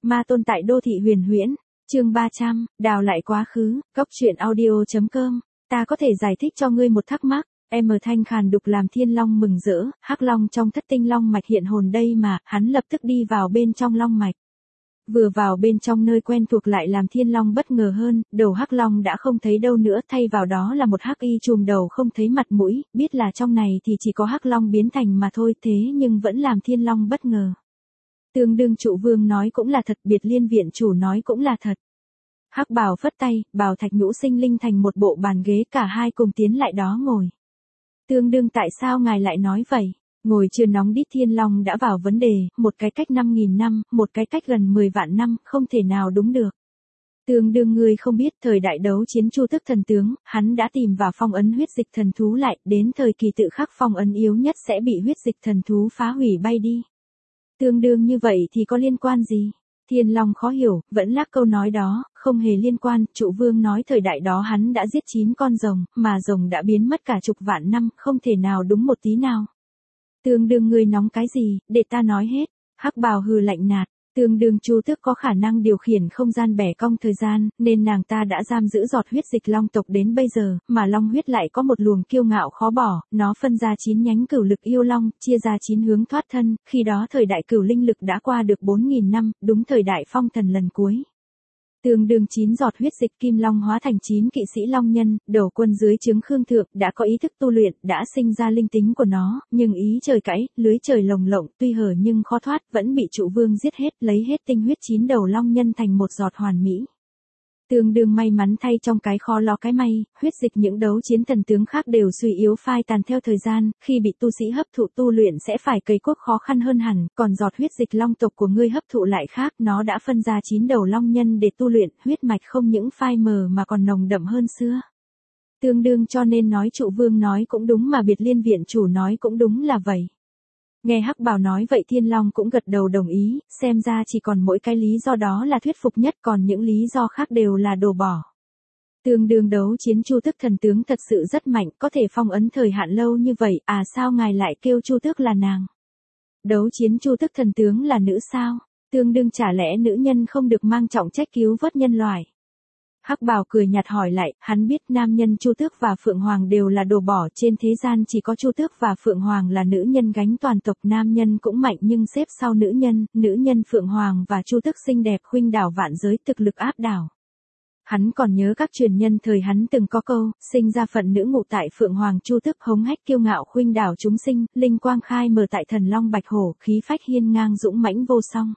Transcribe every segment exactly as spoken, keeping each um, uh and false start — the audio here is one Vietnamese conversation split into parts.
Ma tôn tại đô thị huyền huyễn. Chương ba trăm, đào lại quá khứ, góc truyện audio.com. Ta có thể giải thích cho ngươi một thắc mắc. Em ở thanh khàn đục làm Thiên Long mừng rỡ, Hắc Long trong thất tinh long mạch hiện hồn đây mà, hắn lập tức đi vào bên trong long mạch. Vừa vào bên trong nơi quen thuộc lại làm Thiên Long bất ngờ hơn, đầu Hắc Long đã không thấy đâu nữa, thay vào đó là một hắc y trùm đầu không thấy mặt mũi, biết là trong này thì chỉ có Hắc Long biến thành mà thôi, thế nhưng vẫn làm Thiên Long bất ngờ. Tương đương trụ vương nói cũng là thật, biệt liên viện chủ nói cũng là thật. Hắc Bảo phất tay, bảo Thạch Nhũ sinh linh thành một bộ bàn ghế, cả hai cùng tiến lại đó ngồi. Tương đương tại sao ngài lại nói vậy? Ngồi chưa nóng đít Thiên Long đã vào vấn đề, một cái cách năm nghìn năm, một cái cách gần mười vạn năm, không thể nào đúng được. Tương đương ngươi không biết thời đại đấu chiến Chu Tước thần tướng, hắn đã tìm vào phong ấn huyết dịch thần thú lại, đến thời kỳ tự khắc phong ấn yếu nhất sẽ bị huyết dịch thần thú phá hủy bay đi. Tương đương như vậy thì có liên quan gì? Thiên Long khó hiểu, vẫn lắc câu nói đó, không hề liên quan, trụ vương nói thời đại đó hắn đã giết chín con rồng, mà rồng đã biến mất cả chục vạn năm, không thể nào đúng một tí nào. Tương đương ngươi nóng cái gì, để ta nói hết. Hắc Bào hừ lạnh nạt, tương đương Chu Tước có khả năng điều khiển không gian bẻ cong thời gian, nên nàng ta đã giam giữ giọt huyết dịch long tộc đến bây giờ, mà long huyết lại có một luồng kiêu ngạo khó bỏ, nó phân ra chín nhánh cửu lực yêu long, chia ra chín hướng thoát thân, khi đó thời đại cửu linh lực đã qua được bốn nghìn năm, đúng thời đại phong thần lần cuối. Tương đương chín giọt huyết dịch kim long hóa thành chín kỵ sĩ long nhân, đầu quân dưới trướng Khương Thượng, đã có ý thức tu luyện, đã sinh ra linh tính của nó, nhưng ý trời cãi, lưới trời lồng lộng, tuy hở nhưng khó thoát, vẫn bị trụ vương giết hết, lấy hết tinh huyết chín đầu long nhân thành một giọt hoàn mỹ. Tương đương may mắn thay trong cái kho ló cái may, huyết dịch những đấu chiến thần tướng khác đều suy yếu phai tàn theo thời gian, khi bị tu sĩ hấp thụ tu luyện sẽ phải cày cuốc khó khăn hơn hẳn, còn giọt huyết dịch long tộc của ngươi hấp thụ lại khác, nó đã phân ra chín đầu long nhân để tu luyện, huyết mạch không những phai mờ mà còn nồng đậm hơn xưa. Tương đương cho nên nói trụ vương nói cũng đúng mà biệt liên viện chủ nói cũng đúng là vậy. Nghe Hắc Bảo nói vậy Thiên Long cũng gật đầu đồng ý, xem ra chỉ còn mỗi cái lý do đó là thuyết phục nhất, còn những lý do khác đều là đồ bỏ. Tương đương đấu chiến Chu Tước thần tướng thật sự rất mạnh, có thể phong ấn thời hạn lâu như vậy, à sao ngài lại kêu Chu Tước là nàng? Đấu chiến Chu Tước thần tướng là nữ sao? Tương đương chả lẽ nữ nhân không được mang trọng trách cứu vớt nhân loại? Hắc Bảo cười nhạt hỏi lại, hắn biết nam nhân Chu Tước và Phượng Hoàng đều là đồ bỏ, trên thế gian chỉ có Chu Tước và Phượng Hoàng là nữ nhân gánh toàn tộc, nam nhân cũng mạnh nhưng xếp sau nữ nhân, nữ nhân Phượng Hoàng và Chu Tước xinh đẹp khuynh đảo vạn giới, thực lực áp đảo. Hắn còn nhớ các truyền nhân thời hắn từng có câu, sinh ra phận nữ ngụ tại Phượng Hoàng Chu Tước hống hách kiêu ngạo khuynh đảo chúng sinh, linh quang khai mở tại thần long bạch hổ, khí phách hiên ngang dũng mãnh vô song.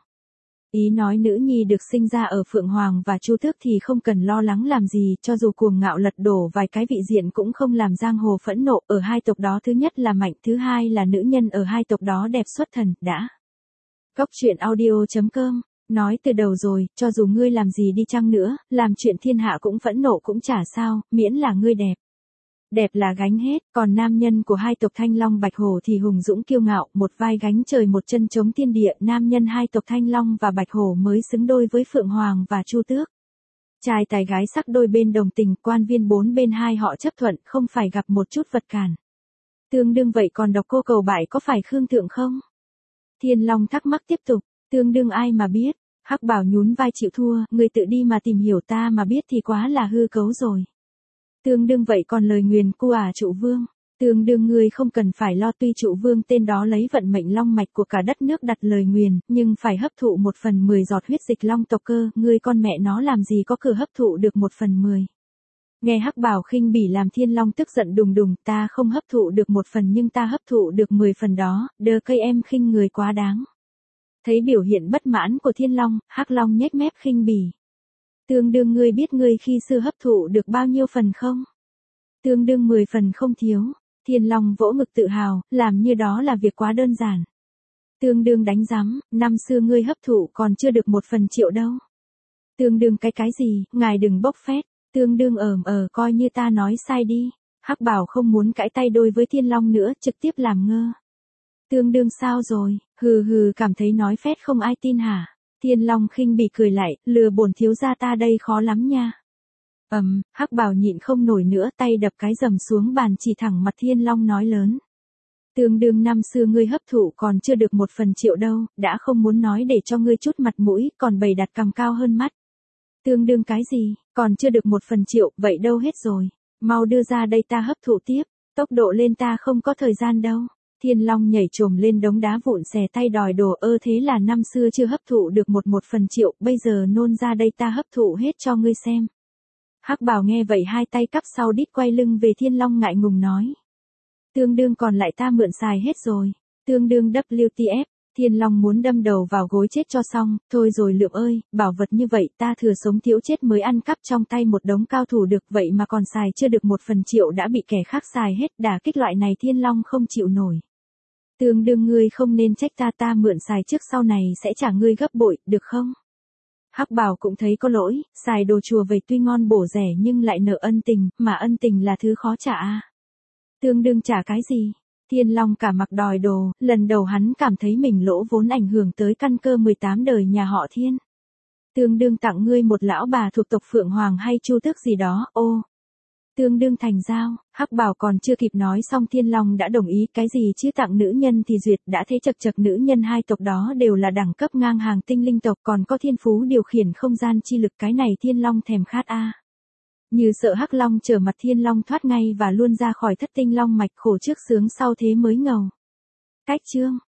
Ý nói nữ nhi được sinh ra ở Phượng Hoàng và Chu Tước thì không cần lo lắng làm gì, cho dù cuồng ngạo lật đổ vài cái vị diện cũng không làm giang hồ phẫn nộ, ở hai tộc đó thứ nhất là mạnh, thứ hai là nữ nhân ở hai tộc đó đẹp xuất thần, đã. Góc truyện audio.com, nói từ đầu rồi, cho dù ngươi làm gì đi chăng nữa, làm chuyện thiên hạ cũng phẫn nộ cũng chả sao, miễn là ngươi đẹp. Đẹp là gánh hết, còn nam nhân của hai tộc Thanh Long Bạch Hổ thì hùng dũng kiêu ngạo, một vai gánh trời một chân chống thiên địa, nam nhân hai tộc Thanh Long và Bạch Hổ mới xứng đôi với Phượng Hoàng và Chu Tước. Trai tài gái sắc đôi bên đồng tình, quan viên bốn bên hai họ chấp thuận, không phải gặp một chút vật cản. Tương đương vậy còn độc cô cầu bại có phải Khương Thượng không? Thiên Long thắc mắc tiếp tục, tương đương ai mà biết, Hắc Bảo nhún vai chịu thua, người tự đi mà tìm hiểu, ta mà biết thì quá là hư cấu rồi. Tương đương vậy còn lời nguyền cu à trụ vương, tương đương ngươi không cần phải lo, tuy trụ vương tên đó lấy vận mệnh long mạch của cả đất nước đặt lời nguyền, nhưng phải hấp thụ một phần mười giọt huyết dịch long tộc cơ, ngươi con mẹ nó làm gì có cửa hấp thụ được một phần mười. Nghe Hắc Bảo khinh bỉ làm Thiên Long tức giận đùng đùng, ta không hấp thụ được một phần nhưng ta hấp thụ được mười phần đó, đơ cây em khinh người quá đáng. Thấy biểu hiện bất mãn của Thiên Long, Hắc Long nhếch mép khinh bỉ. Tương đương ngươi biết ngươi khi xưa hấp thụ được bao nhiêu phần không? Tương đương mười phần không thiếu. Thiên Long vỗ ngực tự hào, làm như đó là việc quá đơn giản. Tương đương đánh rắm, năm xưa ngươi hấp thụ còn chưa được một phần triệu đâu. Tương đương cái cái gì, ngài đừng bốc phét. Tương đương ờm ờ coi như ta nói sai đi. Hắc Bảo không muốn cãi tay đôi với Thiên Long nữa, trực tiếp làm ngơ. Tương đương sao rồi, hừ hừ cảm thấy nói phét không ai tin hả? Thiên Long khinh bỉ cười lại, lừa bổn thiếu gia ta đây khó lắm nha. Ầm, um, Hắc Bảo nhịn không nổi nữa, tay đập cái rầm xuống bàn chỉ thẳng mặt Thiên Long nói lớn. Tương đương năm xưa ngươi hấp thụ còn chưa được một phần triệu đâu, đã không muốn nói để cho ngươi chút mặt mũi, còn bày đặt cằm cao hơn mắt. Tương đương cái gì, còn chưa được một phần triệu, vậy đâu hết rồi. Mau đưa ra đây ta hấp thụ tiếp, tốc độ lên ta không có thời gian đâu. Thiên Long nhảy trồm lên đống đá vụn xè tay đòi đồ, ơ thế là năm xưa chưa hấp thụ được một một phần triệu, bây giờ nôn ra đây ta hấp thụ hết cho ngươi xem. Hắc Bào nghe vậy hai tay cắp sau đít quay lưng về Thiên Long ngại ngùng nói. Tương đương còn lại ta mượn xài hết rồi. Tương đương W T F, Thiên Long muốn đâm đầu vào gối chết cho xong, thôi rồi Lượm ơi, bảo vật như vậy ta thừa sống thiếu chết mới ăn cắp trong tay một đống cao thủ được, vậy mà còn xài chưa được một phần triệu đã bị kẻ khác xài hết, đả kích loại này Thiên Long không chịu nổi. Tương đương ngươi không nên trách ta, ta mượn xài trước sau này sẽ trả ngươi gấp bội, được không? Hắc Bào cũng thấy có lỗi, xài đồ chùa vậy tuy ngon bổ rẻ nhưng lại nợ ân tình, mà ân tình là thứ khó trả a. Tương đương trả cái gì? Thiên Long cả mặc đòi đồ, lần đầu hắn cảm thấy mình lỗ vốn ảnh hưởng tới căn cơ mười tám đời nhà họ Thiên. Tương đương tặng ngươi một lão bà thuộc tộc Phượng Hoàng hay Chu Tước gì đó, ô. Tương đương thành giao, Hắc Bảo còn chưa kịp nói xong Thiên Long đã đồng ý, cái gì chứ tặng nữ nhân thì duyệt, đã thế chật chật nữ nhân hai tộc đó đều là đẳng cấp ngang hàng tinh linh tộc, còn có thiên phú điều khiển không gian chi lực, cái này Thiên Long thèm khát a. Như sợ Hắc Long trở mặt Thiên Long thoát ngay và luôn ra khỏi thất tinh long mạch, khổ trước sướng sau thế mới ngầu. Cách chương